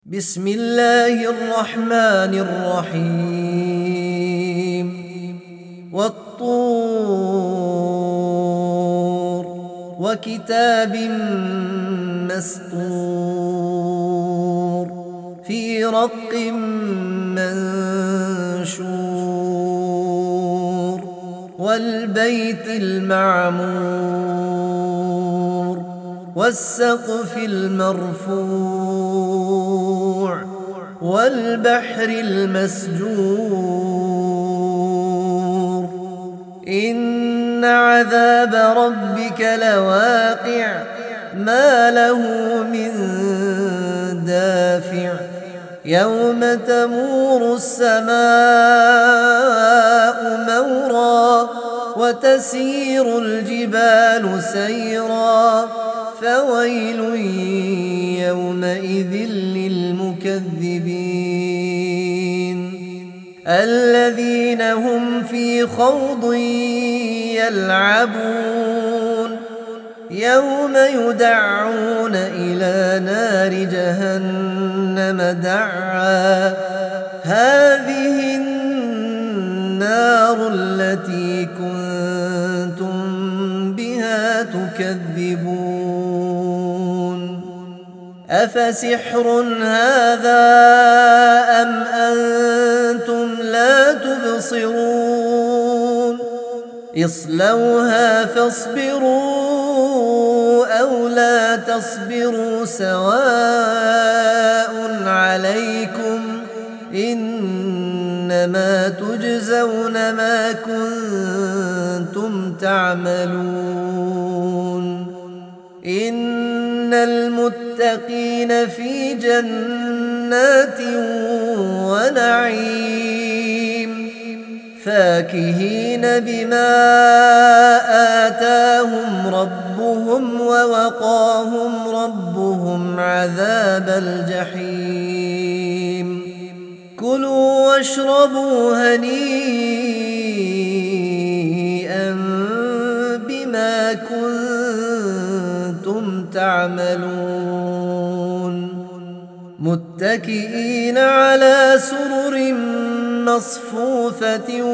بسم الله الرحمن الرحيم والطور وكتاب مسطور في رق منشور والبيت المعمور والسقف المرفوع والبحر المسجور إن عذاب ربك لواقع ما له من دافع يوم تمور السماء مورا وتسير الجبال سيرا فويل يومئذ للمكذبين الذين هم في خوض يلعبون يوم يدعون إلى نار جهنم دعا هذه النار التي كنتم بها تكذبون أفسحر هذا أم أنتم لا تبصرون اصلوها فاصبروا أو لا تصبروا سواء عليكم إنما تجزون ما كنتم تعملون إن المتقين في جنات ونعيم فاكهين بما آتاهم ربهم ووقاهم ربهم عذاب الجحيم كلوا واشربوا هنيئا بما كنتم تعملون متكئين على سرر مصفوفة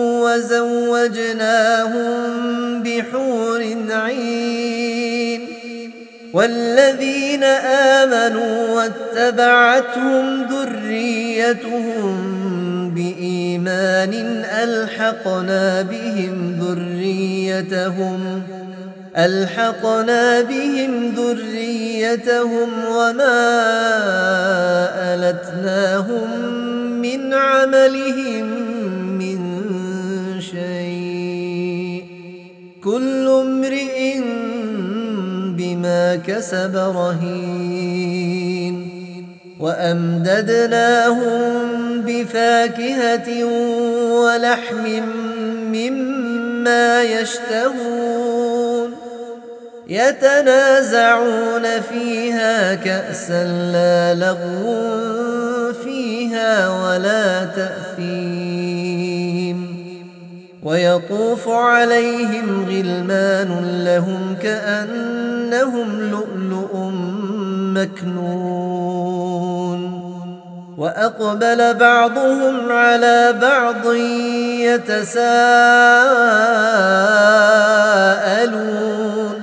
وزوجناهم بحور عين والذين آمنوا واتبعتهم ذريتهم بإيمان ألحقنا بهم ذريتهم وما ألتناهم من عملهم من شيء كل امرئ بما كسب رهين وأمددناهم بفاكهة ولحم مما يشتهون يتنازعون فيها كأسا لا لغو فيها ولا تأثيم ويطوف عليهم غلمان لهم كأنهم لؤلؤ مكنون وأقبل بعضهم على بعض يتساءلون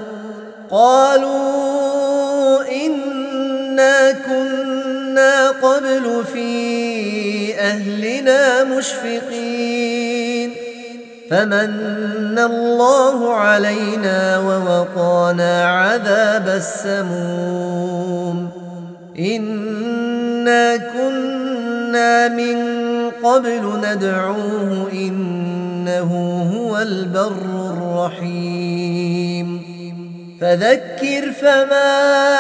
قالوا إنا كنا قبل في أهلنا مشفقين فمن الله علينا ووقانا عذاب السموم إنا كنا من قبل ندعوه إنه هو البر الرحيم فذكر فما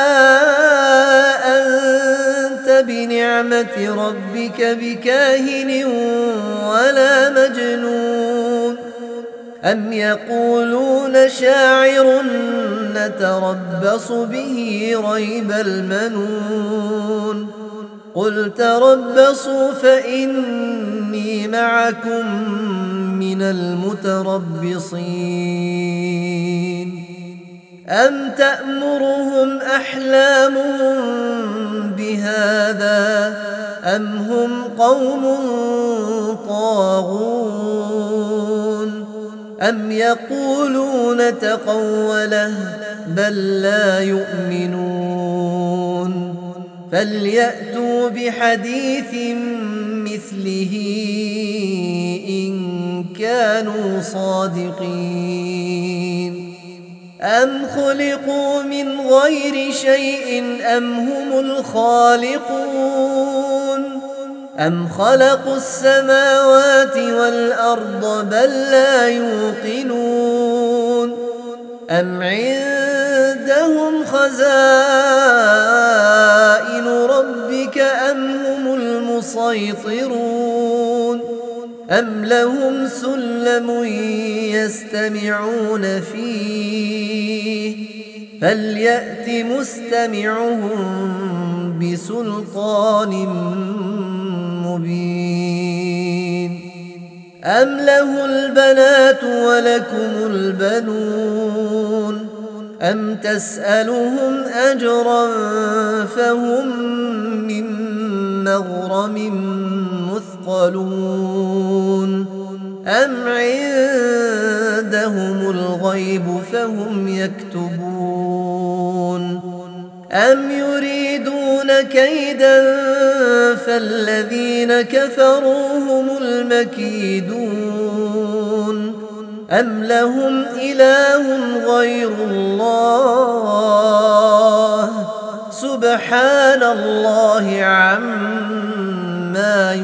أنت بنعمة ربك بكاهن ولا مجنون أم يقولون شاعر نتربص به ريب المنون قل تربصوا فإني معكم من المتربصين أم تأمرهم أحلامهم بهذا أم هم قوم طاغون أم يقولون تقوله بل لا يؤمنون فليأتوا بحديث مثله إن كانوا صادقين أم خلقوا من غير شيء أم هم الخالقون أم خلقوا السماوات والأرض بل لا يوقنون أم عندهم خزائن ربك أم هم المسيطرون أم لهم سلم يستمعون فيه فليأت مستمعهم بسلطان مبين أم له البنات ولكم البنون أم تسألهم أجرا فهم من مغرم مثقلون أم عندهم الغيب فهم يكتبون أم يريدون كيدا فالذين كفروا هم المكيدون أم لهم إله غير الله سبحان الله عما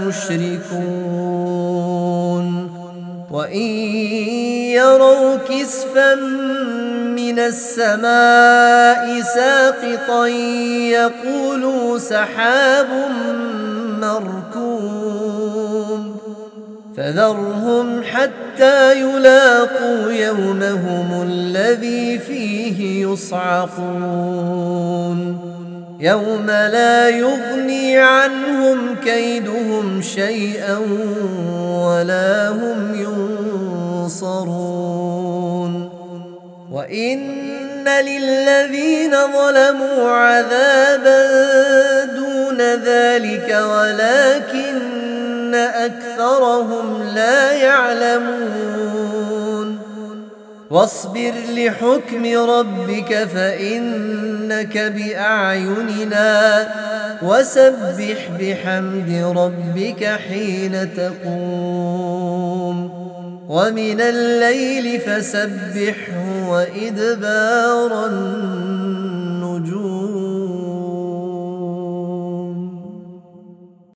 يشركون وإن يروا كسفا من السماء ساقطا يقولوا سحاب مركوم فذرهم حتى يلاقوا يومهم الذي فيه يصعقون يوم لا يغني عنهم كيدهم شيئا ولا هم ينصرون وإن للذين ظلموا عذابا دون ذلك ولكن أكثرهم لا يعلمون واصبر لحكم ربك فإنك بأعيننا وسبح بحمد ربك حين تقوم ومن الليل فسبحه وإدبار النجوم